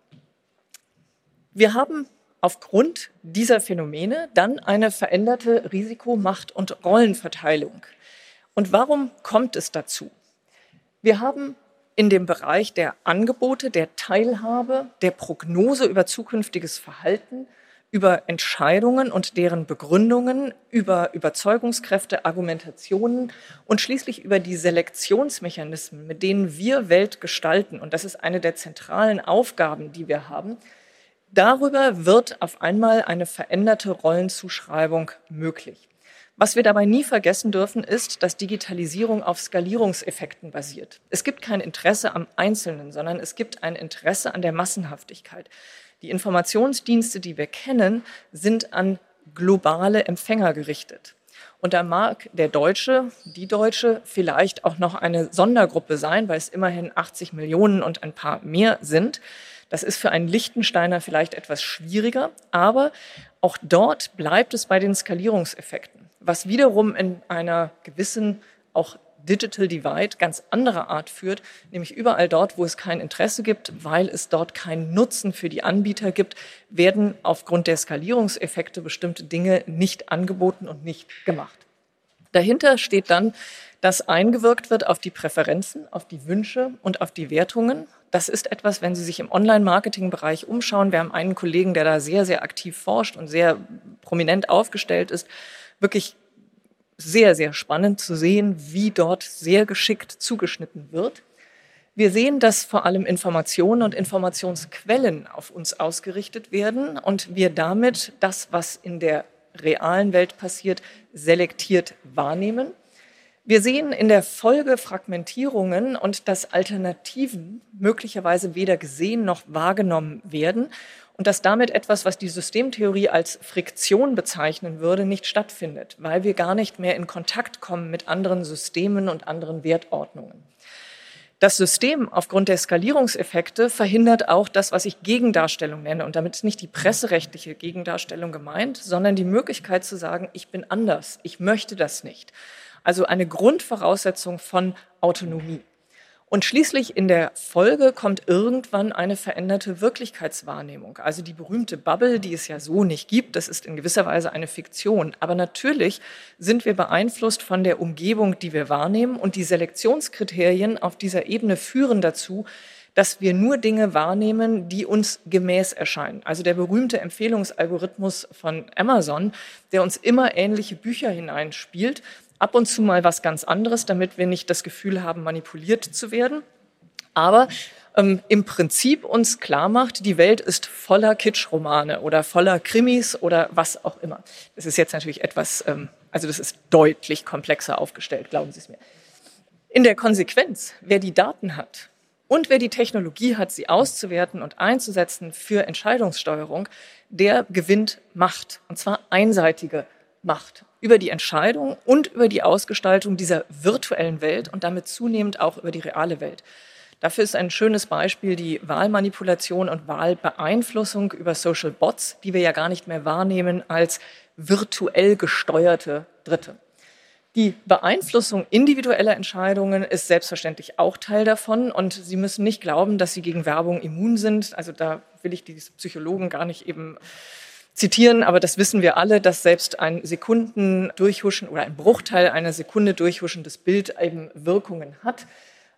Wir haben aufgrund dieser Phänomene dann eine veränderte Risiko-, Macht- und Rollenverteilung. Und warum kommt es dazu? Wir haben in dem Bereich der Angebote, der Teilhabe, der Prognose über zukünftiges Verhalten, über Entscheidungen und deren Begründungen, über Überzeugungskräfte, Argumentationen und schließlich über die Selektionsmechanismen, mit denen wir Welt gestalten. Und das ist eine der zentralen Aufgaben, die wir haben. Darüber wird auf einmal eine veränderte Rollenzuschreibung möglich. Was wir dabei nie vergessen dürfen, ist, dass Digitalisierung auf Skalierungseffekten basiert. Es gibt kein Interesse am Einzelnen, sondern es gibt ein Interesse an der Massenhaftigkeit. Die Informationsdienste, die wir kennen, sind an globale Empfänger gerichtet. Und da mag der Deutsche, die Deutsche vielleicht auch noch eine Sondergruppe sein, weil es immerhin 80 Millionen und ein paar mehr sind. Das ist für einen Liechtensteiner vielleicht etwas schwieriger, aber auch dort bleibt es bei den Skalierungseffekten, was wiederum in einer gewissen auch Digital Divide ganz anderer Art führt, nämlich überall dort, wo es kein Interesse gibt, weil es dort keinen Nutzen für die Anbieter gibt, werden aufgrund der Skalierungseffekte bestimmte Dinge nicht angeboten und nicht gemacht. Dahinter steht dann, dass eingewirkt wird auf die Präferenzen, auf die Wünsche und auf die Wertungen. Das ist etwas, wenn Sie sich im Online-Marketing-Bereich umschauen. Wir haben einen Kollegen, der da sehr, sehr aktiv forscht und sehr prominent aufgestellt ist. Wirklich sehr, sehr spannend zu sehen, wie dort sehr geschickt zugeschnitten wird. Wir sehen, dass vor allem Informationen und Informationsquellen auf uns ausgerichtet werden und wir damit das, was in der realen Welt passiert, selektiert wahrnehmen. Wir sehen in der Folge Fragmentierungen und dass Alternativen möglicherweise weder gesehen noch wahrgenommen werden und dass damit etwas, was die Systemtheorie als Friktion bezeichnen würde, nicht stattfindet, weil wir gar nicht mehr in Kontakt kommen mit anderen Systemen und anderen Wertordnungen. Das System aufgrund der Skalierungseffekte verhindert auch das, was ich Gegendarstellung nenne. Und damit ist nicht die presserechtliche Gegendarstellung gemeint, sondern die Möglichkeit zu sagen, ich bin anders, ich möchte das nicht. Also eine Grundvoraussetzung von Autonomie. Und schließlich in der Folge kommt irgendwann eine veränderte Wirklichkeitswahrnehmung. Also die berühmte Bubble, die es ja so nicht gibt, das ist in gewisser Weise eine Fiktion. Aber natürlich sind wir beeinflusst von der Umgebung, die wir wahrnehmen. Und die Selektionskriterien auf dieser Ebene führen dazu, dass wir nur Dinge wahrnehmen, die uns gemäß erscheinen. Also der berühmte Empfehlungsalgorithmus von Amazon, der uns immer ähnliche Bücher hineinspielt, ab und zu mal was ganz anderes, damit wir nicht das Gefühl haben, manipuliert zu werden. Aber im Prinzip uns klar macht, die Welt ist voller Kitschromane oder voller Krimis oder was auch immer. Das ist jetzt natürlich etwas, also das ist deutlich komplexer aufgestellt, glauben Sie es mir. In der Konsequenz, wer die Daten hat und wer die Technologie hat, sie auszuwerten und einzusetzen für Entscheidungssteuerung, der gewinnt Macht, und zwar einseitige Macht über die Entscheidung und über die Ausgestaltung dieser virtuellen Welt und damit zunehmend auch über die reale Welt. Dafür ist ein schönes Beispiel die Wahlmanipulation und Wahlbeeinflussung über Social Bots, die wir ja gar nicht mehr wahrnehmen als virtuell gesteuerte Dritte. Die Beeinflussung individueller Entscheidungen ist selbstverständlich auch Teil davon und Sie müssen nicht glauben, dass Sie gegen Werbung immun sind. Also da will ich die Psychologen gar nicht eben zitieren, aber das wissen wir alle, dass selbst ein Sekundendurchhuschen oder ein Bruchteil einer Sekunde durchhuschendes Bild eben Wirkungen hat.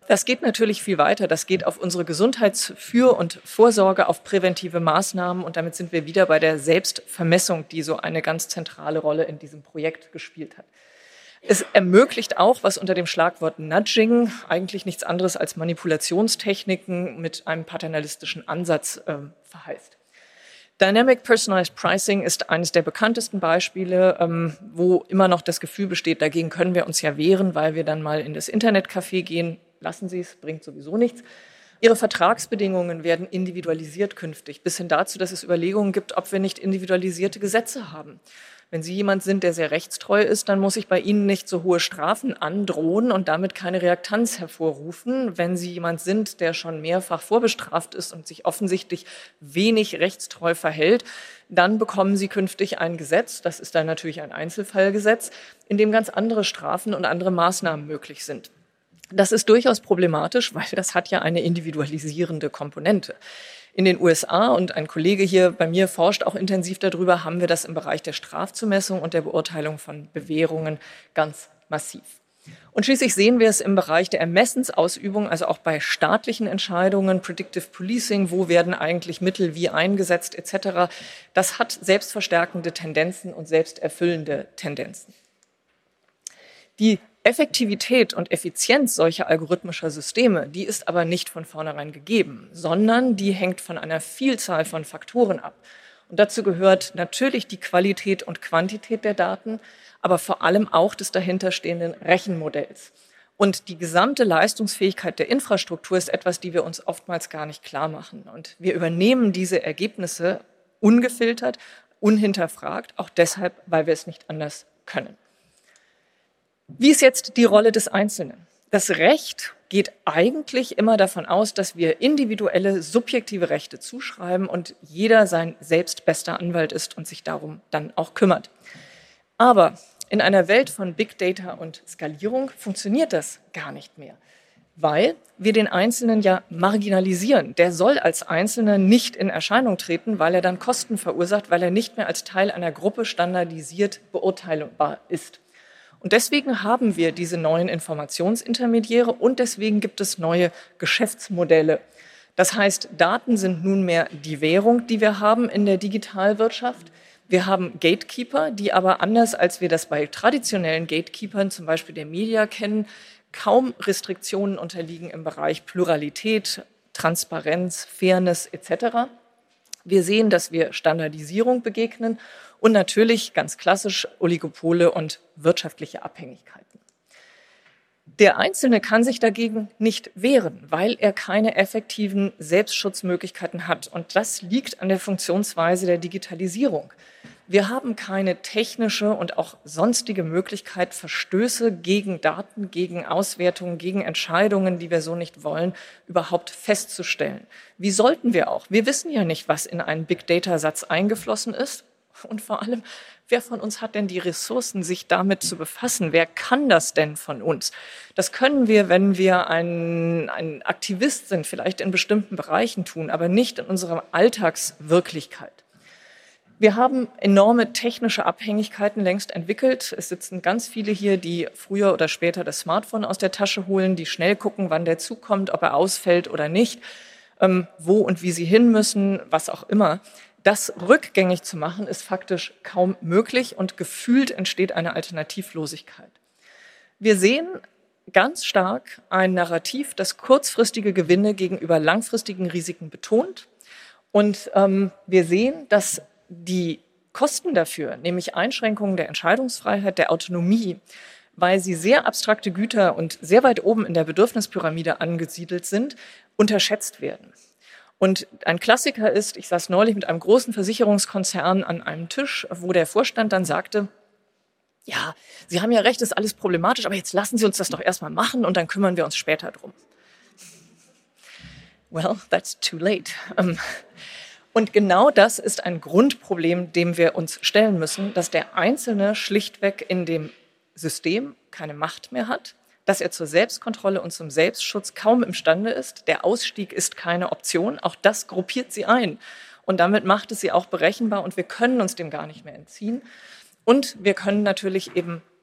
Das geht natürlich viel weiter. Das geht auf unsere Gesundheitsfür- und Vorsorge, auf präventive Maßnahmen. Und damit sind wir wieder bei der Selbstvermessung, die so eine ganz zentrale Rolle in diesem Projekt gespielt hat. Es ermöglicht auch, was unter dem Schlagwort Nudging, eigentlich nichts anderes als Manipulationstechniken mit einem paternalistischen Ansatz verheißt. Dynamic Personalized Pricing ist eines der bekanntesten Beispiele, wo immer noch das Gefühl besteht, dagegen können wir uns ja wehren, weil wir dann mal in das Internetcafé gehen. Lassen Sie es, bringt sowieso nichts. Ihre Vertragsbedingungen werden individualisiert künftig, bis hin dazu, dass es Überlegungen gibt, ob wir nicht individualisierte Gesetze haben. Wenn Sie jemand sind, der sehr rechtstreu ist, dann muss ich bei Ihnen nicht so hohe Strafen androhen und damit keine Reaktanz hervorrufen. Wenn Sie jemand sind, der schon mehrfach vorbestraft ist und sich offensichtlich wenig rechtstreu verhält, dann bekommen Sie künftig ein Gesetz, das ist dann natürlich ein Einzelfallgesetz, in dem ganz andere Strafen und andere Maßnahmen möglich sind. Das ist durchaus problematisch, weil das hat ja eine individualisierende Komponente. In den USA, und ein Kollege hier bei mir forscht auch intensiv darüber, haben wir das im Bereich der Strafzumessung und der Beurteilung von Bewährungen ganz massiv. Und schließlich sehen wir es im Bereich der Ermessensausübung, also auch bei staatlichen Entscheidungen, Predictive Policing, wo werden eigentlich Mittel wie eingesetzt etc. Das hat selbstverstärkende Tendenzen und selbsterfüllende Tendenzen. Die Effektivität und Effizienz solcher algorithmischer Systeme, die ist aber nicht von vornherein gegeben, sondern die hängt von einer Vielzahl von Faktoren ab. Und dazu gehört natürlich die Qualität und Quantität der Daten, aber vor allem auch des dahinterstehenden Rechenmodells. Und die gesamte Leistungsfähigkeit der Infrastruktur ist etwas, die wir uns oftmals gar nicht klar machen. Und wir übernehmen diese Ergebnisse ungefiltert, unhinterfragt, auch deshalb, weil wir es nicht anders können. Wie ist jetzt die Rolle des Einzelnen? Das Recht geht eigentlich immer davon aus, dass wir individuelle, subjektive Rechte zuschreiben und jeder sein selbst bester Anwalt ist und sich darum dann auch kümmert. Aber in einer Welt von Big Data und Skalierung funktioniert das gar nicht mehr, weil wir den Einzelnen ja marginalisieren. Der soll als Einzelner nicht in Erscheinung treten, weil er dann Kosten verursacht, weil er nicht mehr als Teil einer Gruppe standardisiert beurteilbar ist. Und deswegen haben wir diese neuen Informationsintermediäre und deswegen gibt es neue Geschäftsmodelle. Das heißt, Daten sind nunmehr die Währung, die wir haben in der Digitalwirtschaft. Wir haben Gatekeeper, die aber anders als wir das bei traditionellen Gatekeepern, zum Beispiel der Media, kennen, kaum Restriktionen unterliegen im Bereich Pluralität, Transparenz, Fairness etc. Wir sehen, dass wir Standardisierung begegnen und natürlich ganz klassisch Oligopole und wirtschaftliche Abhängigkeiten. Der Einzelne kann sich dagegen nicht wehren, weil er keine effektiven Selbstschutzmöglichkeiten hat. Und das liegt an der Funktionsweise der Digitalisierung. Wir haben keine technische und auch sonstige Möglichkeit, Verstöße gegen Daten, gegen Auswertungen, gegen Entscheidungen, die wir so nicht wollen, überhaupt festzustellen. Wie sollten wir auch? Wir wissen ja nicht, was in einen Big-Data-Satz eingeflossen ist. Und vor allem, wer von uns hat denn die Ressourcen, sich damit zu befassen? Wer kann das denn von uns? Das können wir, wenn wir ein Aktivist sind, vielleicht in bestimmten Bereichen tun, aber nicht in unserer Alltagswirklichkeit. Wir haben enorme technische Abhängigkeiten längst entwickelt. Es sitzen ganz viele hier, die früher oder später das Smartphone aus der Tasche holen, die schnell gucken, wann der Zug kommt, ob er ausfällt oder nicht, wo und wie sie hin müssen, was auch immer. Das rückgängig zu machen, ist faktisch kaum möglich und gefühlt entsteht eine Alternativlosigkeit. Wir sehen ganz stark ein Narrativ, das kurzfristige Gewinne gegenüber langfristigen Risiken betont. Und wir sehen, dass die Kosten dafür, nämlich Einschränkungen der Entscheidungsfreiheit, der Autonomie, weil sie sehr abstrakte Güter und sehr weit oben in der Bedürfnispyramide angesiedelt sind, unterschätzt werden. Und ein Klassiker ist, ich saß neulich mit einem großen Versicherungskonzern an einem Tisch, wo der Vorstand dann sagte, ja, Sie haben ja recht, ist alles problematisch, aber jetzt lassen Sie uns das doch erstmal machen und dann kümmern wir uns später drum. Well, that's too late. Und genau das ist ein Grundproblem, dem wir uns stellen müssen, dass der Einzelne schlichtweg in dem System keine Macht mehr hat, dass er zur Selbstkontrolle und zum Selbstschutz kaum imstande ist. Der Ausstieg ist keine Option. Auch das gruppiert sie ein. Und damit macht es sie auch berechenbar und wir können uns dem gar nicht mehr entziehen. Und wir können natürlich eben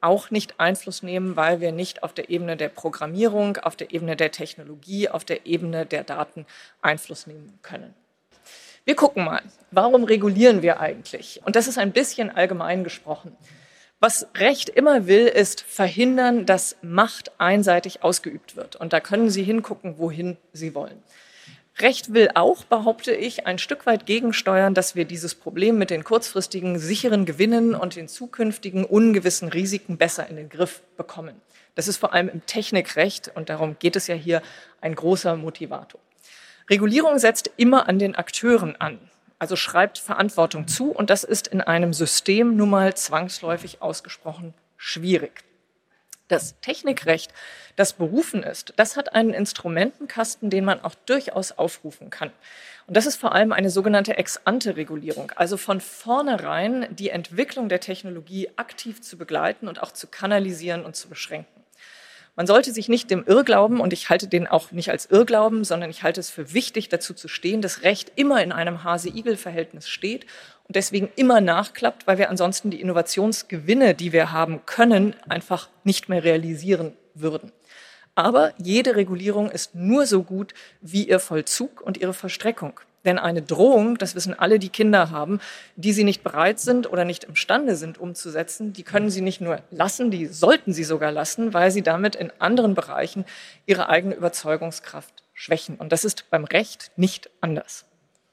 auch nicht Einfluss nehmen, weil wir nicht auf der Ebene der Programmierung, auf der Ebene der Technologie, auf der Ebene der Daten Einfluss nehmen können. Wir gucken mal, warum regulieren wir eigentlich? Und das ist ein bisschen allgemein gesprochen. Was Recht immer will, ist verhindern, dass Macht einseitig ausgeübt wird. Und da können Sie hingucken, wohin Sie wollen. Recht will auch, behaupte ich, ein Stück weit gegensteuern, dass wir dieses Problem mit den kurzfristigen sicheren Gewinnen und den zukünftigen ungewissen Risiken besser in den Griff bekommen. Das ist vor allem im Technikrecht, und darum geht es ja hier, ein großer Motivator. Regulierung setzt immer an den Akteuren an, also schreibt Verantwortung zu, und das ist in einem System nun mal zwangsläufig ausgesprochen schwierig. Das Technikrecht, das berufen ist, das hat einen Instrumentenkasten, den man auch durchaus aufrufen kann. Und das ist vor allem eine sogenannte Ex-ante-Regulierung, also von vornherein die Entwicklung der Technologie aktiv zu begleiten und auch zu kanalisieren und zu beschränken. Man sollte sich nicht dem Irrglauben, und ich halte den auch nicht als Irrglauben, sondern ich halte es für wichtig, dazu zu stehen, dass Recht immer in einem Hase-Igel-Verhältnis steht und deswegen immer nachklappt, weil wir ansonsten die Innovationsgewinne, die wir haben können, einfach nicht mehr realisieren würden. Aber jede Regulierung ist nur so gut wie ihr Vollzug und ihre Vollstreckung. Denn eine Drohung, das wissen alle, die Kinder haben, die sie nicht bereit sind oder nicht imstande sind umzusetzen, die können sie nicht nur lassen, die sollten sie sogar lassen, weil sie damit in anderen Bereichen ihre eigene Überzeugungskraft schwächen. Und das ist beim Recht nicht anders.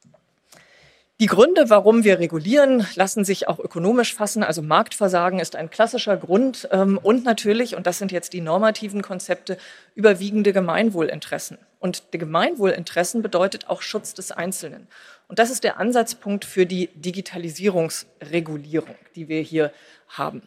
Die Gründe, warum wir regulieren, lassen sich auch ökonomisch fassen. Also Marktversagen ist ein klassischer Grund und natürlich, und das sind jetzt die normativen Konzepte, überwiegende Gemeinwohlinteressen. Und die Gemeinwohlinteressen bedeutet auch Schutz des Einzelnen. Und das ist der Ansatzpunkt für die Digitalisierungsregulierung, die wir hier haben.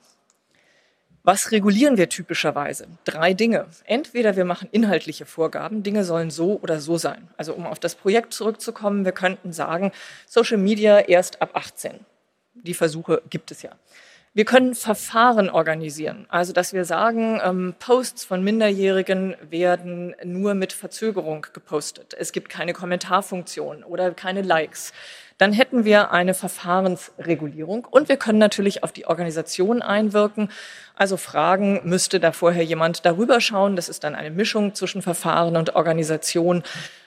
Was regulieren wir typischerweise? 3 Dinge. Entweder wir machen inhaltliche Vorgaben, Dinge sollen so oder so sein. Also um auf das Projekt zurückzukommen, wir könnten sagen, Social Media erst ab 18. Die Versuche gibt es ja. Wir können Verfahren organisieren, also dass wir sagen, Posts von Minderjährigen werden nur mit Verzögerung gepostet. Es gibt keine Kommentarfunktion oder keine Likes. Dann hätten wir eine Verfahrensregulierung und wir können natürlich auf die Organisation einwirken. Also fragen, müsste da vorher jemand darüber schauen? Das ist dann eine Mischung zwischen Verfahren und Organisation.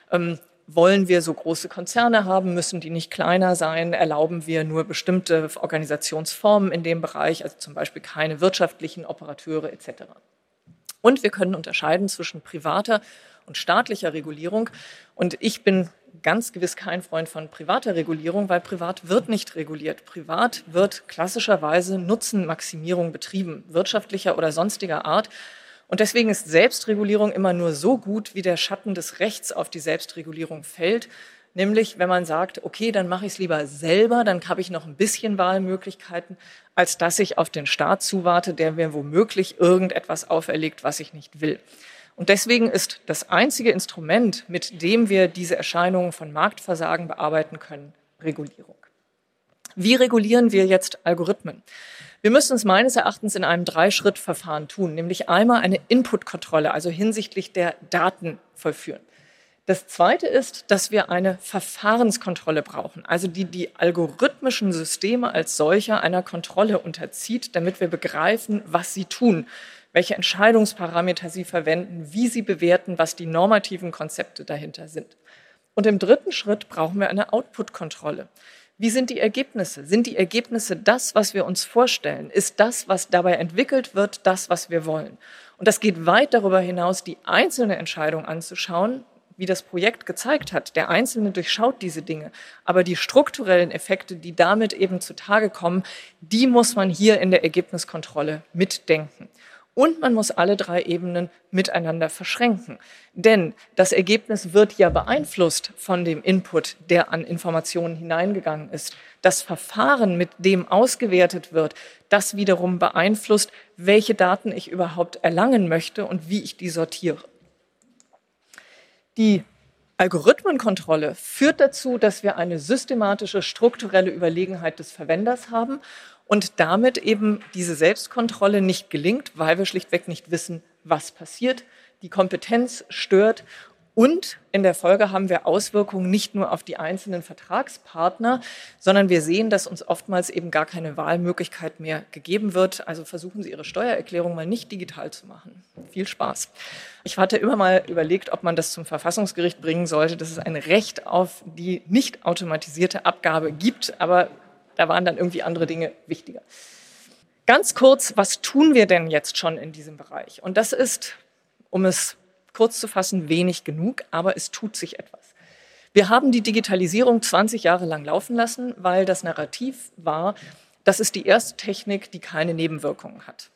Wollen wir so große Konzerne haben? Müssen die nicht kleiner sein? Erlauben wir nur bestimmte Organisationsformen in dem Bereich, also zum Beispiel keine wirtschaftlichen Operateure etc. Und wir können unterscheiden zwischen privater und staatlicher Regulierung. Und ich bin ganz gewiss kein Freund von privater Regulierung, weil privat wird nicht reguliert. Privat wird klassischerweise Nutzenmaximierung betrieben, wirtschaftlicher oder sonstiger Art. Und deswegen ist Selbstregulierung immer nur so gut, wie der Schatten des Rechts auf die Selbstregulierung fällt. Nämlich, wenn man sagt, okay, dann mache ich es lieber selber, dann habe ich noch ein bisschen Wahlmöglichkeiten, als dass ich auf den Staat zuwarte, der mir womöglich irgendetwas auferlegt, was ich nicht will. Und deswegen ist das einzige Instrument, mit dem wir diese Erscheinungen von Marktversagen bearbeiten können, Regulierung. Wie regulieren wir jetzt Algorithmen? Wir müssen es meines Erachtens in einem 3-Schritt-Verfahren tun, nämlich einmal eine Input-Kontrolle, also hinsichtlich der Daten vollführen. Das Zweite ist, dass wir eine Verfahrenskontrolle brauchen, also die algorithmischen Systeme als solcher einer Kontrolle unterzieht, damit wir begreifen, was sie tun, welche Entscheidungsparameter sie verwenden, wie sie bewerten, was die normativen Konzepte dahinter sind. Und im 3. Schritt brauchen wir eine Output-Kontrolle. Wie sind die Ergebnisse? Sind die Ergebnisse das, was wir uns vorstellen? Ist das, was dabei entwickelt wird, das, was wir wollen? Und das geht weit darüber hinaus, die einzelne Entscheidung anzuschauen, wie das Projekt gezeigt hat. Der Einzelne durchschaut diese Dinge. Aber die strukturellen Effekte, die damit eben zutage kommen, die muss man hier in der Ergebniskontrolle mitdenken. Und man muss alle 3 Ebenen miteinander verschränken. Denn das Ergebnis wird ja beeinflusst von dem Input, der an Informationen hineingegangen ist. Das Verfahren, mit dem ausgewertet wird, das wiederum beeinflusst, welche Daten ich überhaupt erlangen möchte und wie ich die sortiere. Die Algorithmenkontrolle führt dazu, dass wir eine systematische, strukturelle Überlegenheit des Verwenders haben und damit eben diese Selbstkontrolle nicht gelingt, weil wir schlichtweg nicht wissen, was passiert. Die Kompetenz stört Und in der Folge haben wir Auswirkungen nicht nur auf die einzelnen Vertragspartner, sondern wir sehen, dass uns oftmals eben gar keine Wahlmöglichkeit mehr gegeben wird. Also versuchen Sie Ihre Steuererklärung mal nicht digital zu machen. Viel Spaß. Ich hatte immer mal überlegt, ob man das zum Verfassungsgericht bringen sollte, dass es ein Recht auf die nicht automatisierte Abgabe gibt, aber da waren dann irgendwie andere Dinge wichtiger. Ganz kurz, was tun wir denn jetzt schon in diesem Bereich? Und das ist, um es kurz zu fassen, wenig genug, aber es tut sich etwas. Wir haben die Digitalisierung 20 Jahre lang laufen lassen, weil das Narrativ war, das ist die erste Technik, die keine Nebenwirkungen hat.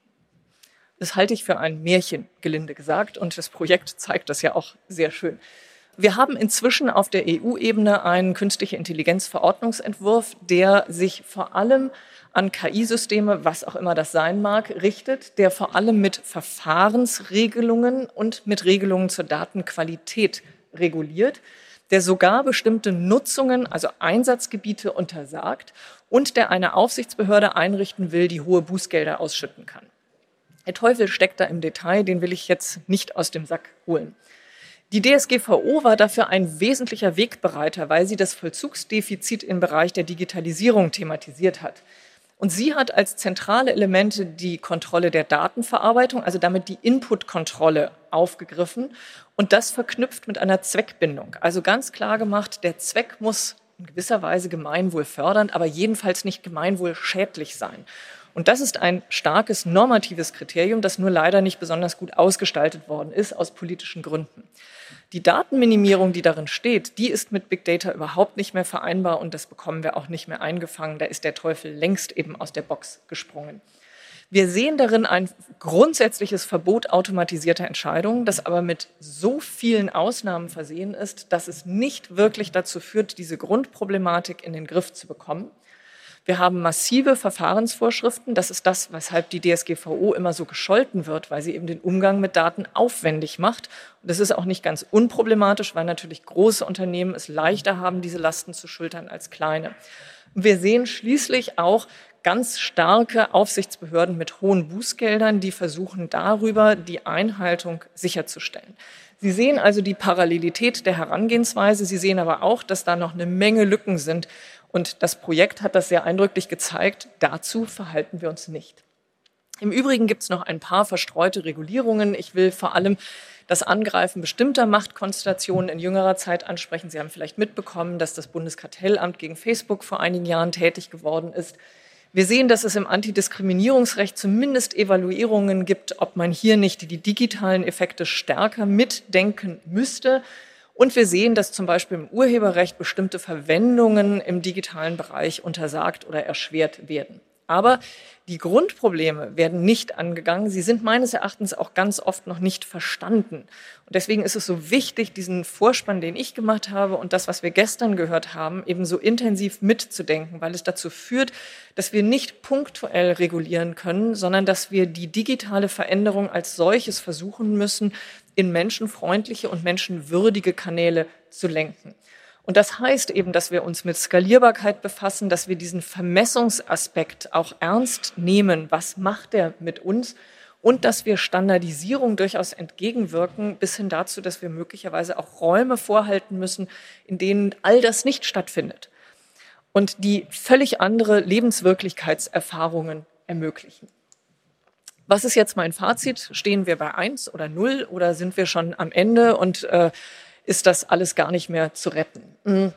Das halte ich für ein Märchen, gelinde gesagt, und das Projekt zeigt das ja auch sehr schön. Wir haben inzwischen auf der EU-Ebene einen künstliche Intelligenz-Verordnungsentwurf, der sich vor allem an KI-Systeme, was auch immer das sein mag, richtet, der vor allem mit Verfahrensregelungen und mit Regelungen zur Datenqualität reguliert, der sogar bestimmte Nutzungen, also Einsatzgebiete untersagt und der eine Aufsichtsbehörde einrichten will, die hohe Bußgelder ausschütten kann. Der Teufel steckt da im Detail, den will ich jetzt nicht aus dem Sack holen. Die DSGVO war dafür ein wesentlicher Wegbereiter, weil sie das Vollzugsdefizit im Bereich der Digitalisierung thematisiert hat. Und sie hat als zentrale Elemente die Kontrolle der Datenverarbeitung, also damit die Inputkontrolle aufgegriffen und das verknüpft mit einer Zweckbindung. Also ganz klar gemacht, der Zweck muss in gewisser Weise gemeinwohlfördernd, aber jedenfalls nicht gemeinwohlschädlich sein. Und das ist ein starkes normatives Kriterium, das nur leider nicht besonders gut ausgestaltet worden ist aus politischen Gründen. Die Datenminimierung, die darin steht, die ist mit Big Data überhaupt nicht mehr vereinbar und das bekommen wir auch nicht mehr eingefangen. Da ist der Teufel längst eben aus der Box gesprungen. Wir sehen darin ein grundsätzliches Verbot automatisierter Entscheidungen, das aber mit so vielen Ausnahmen versehen ist, dass es nicht wirklich dazu führt, diese Grundproblematik in den Griff zu bekommen. Wir haben massive Verfahrensvorschriften. Das ist das, weshalb die DSGVO immer so gescholten wird, weil sie eben den Umgang mit Daten aufwendig macht. Und das ist auch nicht ganz unproblematisch, weil natürlich große Unternehmen es leichter haben, diese Lasten zu schultern als kleine. Und wir sehen schließlich auch ganz starke Aufsichtsbehörden mit hohen Bußgeldern, die versuchen darüber die Einhaltung sicherzustellen. Sie sehen also die Parallelität der Herangehensweise. Sie sehen aber auch, dass da noch eine Menge Lücken sind. Und das Projekt hat das sehr eindrücklich gezeigt. Dazu verhalten wir uns nicht. Im Übrigen gibt es noch ein paar verstreute Regulierungen. Ich will vor allem das Angreifen bestimmter Machtkonstellationen in jüngerer Zeit ansprechen. Sie haben vielleicht mitbekommen, dass das Bundeskartellamt gegen Facebook vor einigen Jahren tätig geworden ist. Wir sehen, dass es im Antidiskriminierungsrecht zumindest Evaluierungen gibt, ob man hier nicht die digitalen Effekte stärker mitdenken müsste. Und wir sehen, dass zum Beispiel im Urheberrecht bestimmte Verwendungen im digitalen Bereich untersagt oder erschwert werden. Aber die Grundprobleme werden nicht angegangen. Sie sind meines Erachtens auch ganz oft noch nicht verstanden. Und deswegen ist es so wichtig, diesen Vorspann, den ich gemacht habe und das, was wir gestern gehört haben, eben so intensiv mitzudenken, weil es dazu führt, dass wir nicht punktuell regulieren können, sondern dass wir die digitale Veränderung als solches versuchen müssen, in menschenfreundliche und menschenwürdige Kanäle zu lenken. Und das heißt eben, dass wir uns mit Skalierbarkeit befassen, dass wir diesen Vermessungsaspekt auch ernst nehmen. Was macht der mit uns? Und dass wir Standardisierung durchaus entgegenwirken, bis hin dazu, dass wir möglicherweise auch Räume vorhalten müssen, in denen all das nicht stattfindet und die völlig andere Lebenswirklichkeitserfahrungen ermöglichen. Was ist jetzt mein Fazit? Stehen wir bei 1 oder 0 oder sind wir schon am Ende und ist das alles gar nicht mehr zu retten?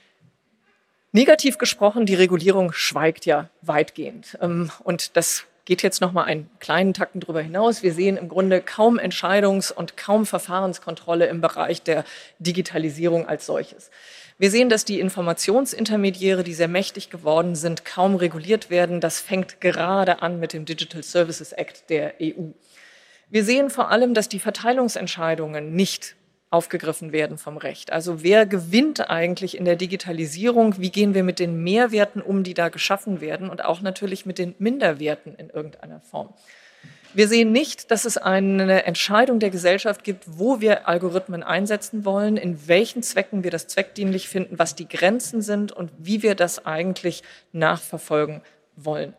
Negativ gesprochen, die Regulierung schweigt ja weitgehend. Und das geht jetzt noch mal einen kleinen Tacken drüber hinaus. Wir sehen im Grunde kaum Entscheidungs- und kaum Verfahrenskontrolle im Bereich der Digitalisierung als solches. Wir sehen, dass die Informationsintermediäre, die sehr mächtig geworden sind, kaum reguliert werden. Das fängt gerade an mit dem Digital Services Act der EU. Wir sehen vor allem, dass die Verteilungsentscheidungen nicht aufgegriffen werden vom Recht. Also wer gewinnt eigentlich in der Digitalisierung? Wie gehen wir mit den Mehrwerten um, die da geschaffen werden und auch natürlich mit den Minderwerten in irgendeiner Form? Wir sehen nicht, dass es eine Entscheidung der Gesellschaft gibt, wo wir Algorithmen einsetzen wollen, in welchen Zwecken wir das zweckdienlich finden, was die Grenzen sind und wie wir das eigentlich nachverfolgen wollen.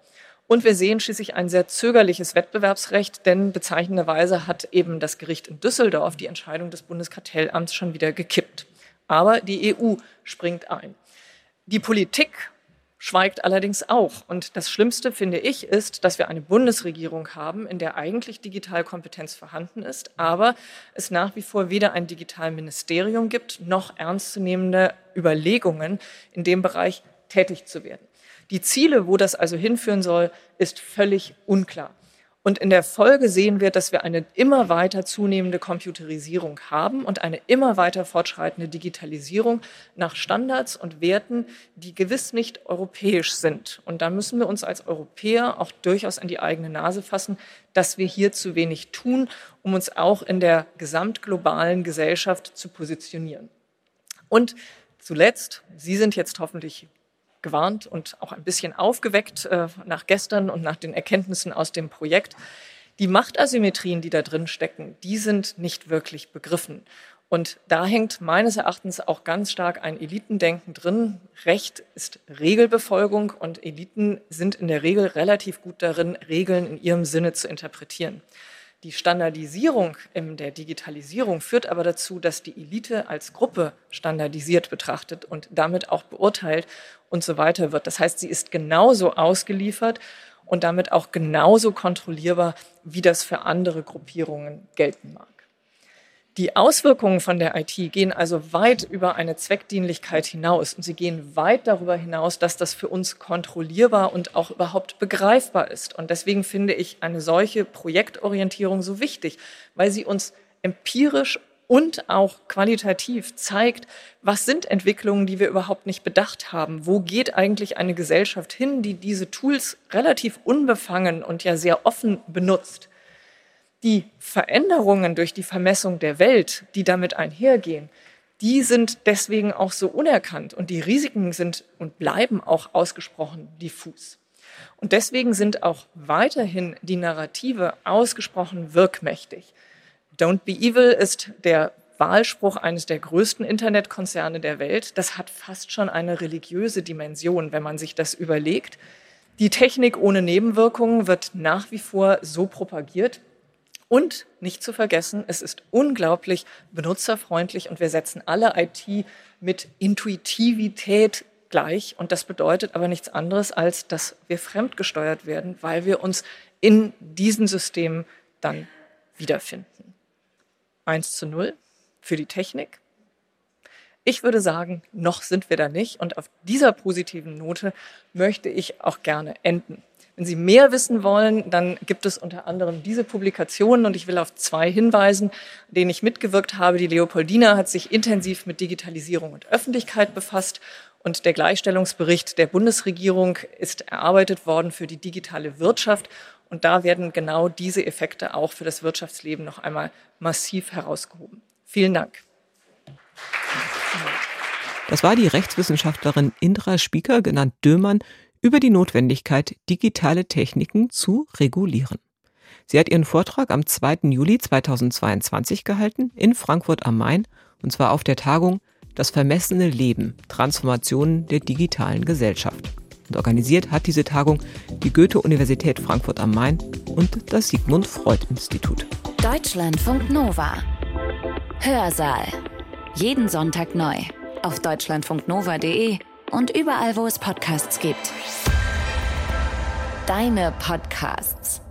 Und wir sehen schließlich ein sehr zögerliches Wettbewerbsrecht, denn bezeichnenderweise hat eben das Gericht in Düsseldorf die Entscheidung des Bundeskartellamts schon wieder gekippt. Aber die EU springt ein. Die Politik schweigt allerdings auch. Und das Schlimmste, finde ich, ist, dass wir eine Bundesregierung haben, in der eigentlich Digitalkompetenz vorhanden ist, aber es nach wie vor weder ein Digitalministerium gibt, noch ernstzunehmende Überlegungen, in dem Bereich tätig zu werden. Die Ziele, wo das also hinführen soll, ist völlig unklar. Und in der Folge sehen wir, dass wir eine immer weiter zunehmende Computerisierung haben und eine immer weiter fortschreitende Digitalisierung nach Standards und Werten, die gewiss nicht europäisch sind. Und da müssen wir uns als Europäer auch durchaus an die eigene Nase fassen, dass wir hier zu wenig tun, um uns auch in der gesamtglobalen Gesellschaft zu positionieren. Und zuletzt, Sie sind jetzt hoffentlich gewarnt und auch ein bisschen aufgeweckt nach gestern und nach den Erkenntnissen aus dem Projekt. Die Machtasymmetrien, die da drin stecken, die sind nicht wirklich begriffen. Und da hängt meines Erachtens auch ganz stark ein Elitendenken drin. Recht ist Regelbefolgung und Eliten sind in der Regel relativ gut darin, Regeln in ihrem Sinne zu interpretieren. Die Standardisierung in der Digitalisierung führt aber dazu, dass die Elite als Gruppe standardisiert betrachtet und damit auch beurteilt und so weiter wird. Das heißt, sie ist genauso ausgeliefert und damit auch genauso kontrollierbar, wie das für andere Gruppierungen gelten mag. Die Auswirkungen von der IT gehen also weit über eine Zweckdienlichkeit hinaus und sie gehen weit darüber hinaus, dass das für uns kontrollierbar und auch überhaupt begreifbar ist. Und deswegen finde ich eine solche Projektorientierung so wichtig, weil sie uns empirisch und auch qualitativ zeigt, was sind Entwicklungen, die wir überhaupt nicht bedacht haben. Wo geht eigentlich eine Gesellschaft hin, die diese Tools relativ unbefangen und ja sehr offen benutzt? Die Veränderungen durch die Vermessung der Welt, die damit einhergehen, die sind deswegen auch so unerkannt und die Risiken sind und bleiben auch ausgesprochen diffus. Und deswegen sind auch weiterhin die Narrative ausgesprochen wirkmächtig. Don't be evil ist der Wahlspruch eines der größten Internetkonzerne der Welt. Das hat fast schon eine religiöse Dimension, wenn man sich das überlegt. Die Technik ohne Nebenwirkungen wird nach wie vor so propagiert. Und nicht zu vergessen, es ist unglaublich benutzerfreundlich und wir setzen alle IT mit Intuitivität gleich. Und das bedeutet aber nichts anderes, als dass wir fremdgesteuert werden, weil wir uns in diesen Systemen dann wiederfinden. 1:0 für die Technik. Ich würde sagen, noch sind wir da nicht. Und auf dieser positiven Note möchte ich auch gerne enden. Wenn Sie mehr wissen wollen, dann gibt es unter anderem diese Publikationen und ich will auf 2 hinweisen, denen ich mitgewirkt habe. Die Leopoldina hat sich intensiv mit Digitalisierung und Öffentlichkeit befasst und der Gleichstellungsbericht der Bundesregierung ist erarbeitet worden für die digitale Wirtschaft und da werden genau diese Effekte auch für das Wirtschaftsleben noch einmal massiv herausgehoben. Vielen Dank. Das war die Rechtswissenschaftlerin Indra Spieker, genannt Dömann, über die Notwendigkeit, digitale Techniken zu regulieren. Sie hat ihren Vortrag am 2. Juli 2022 gehalten in Frankfurt am Main, und zwar auf der Tagung Das vermessene Leben – Transformationen der digitalen Gesellschaft. Und organisiert hat diese Tagung die Goethe-Universität Frankfurt am Main und das Sigmund Freud-Institut. Deutschlandfunk Nova. Hörsaal. Jeden Sonntag neu auf deutschlandfunknova.de und überall, wo es Podcasts gibt. Deine Podcasts.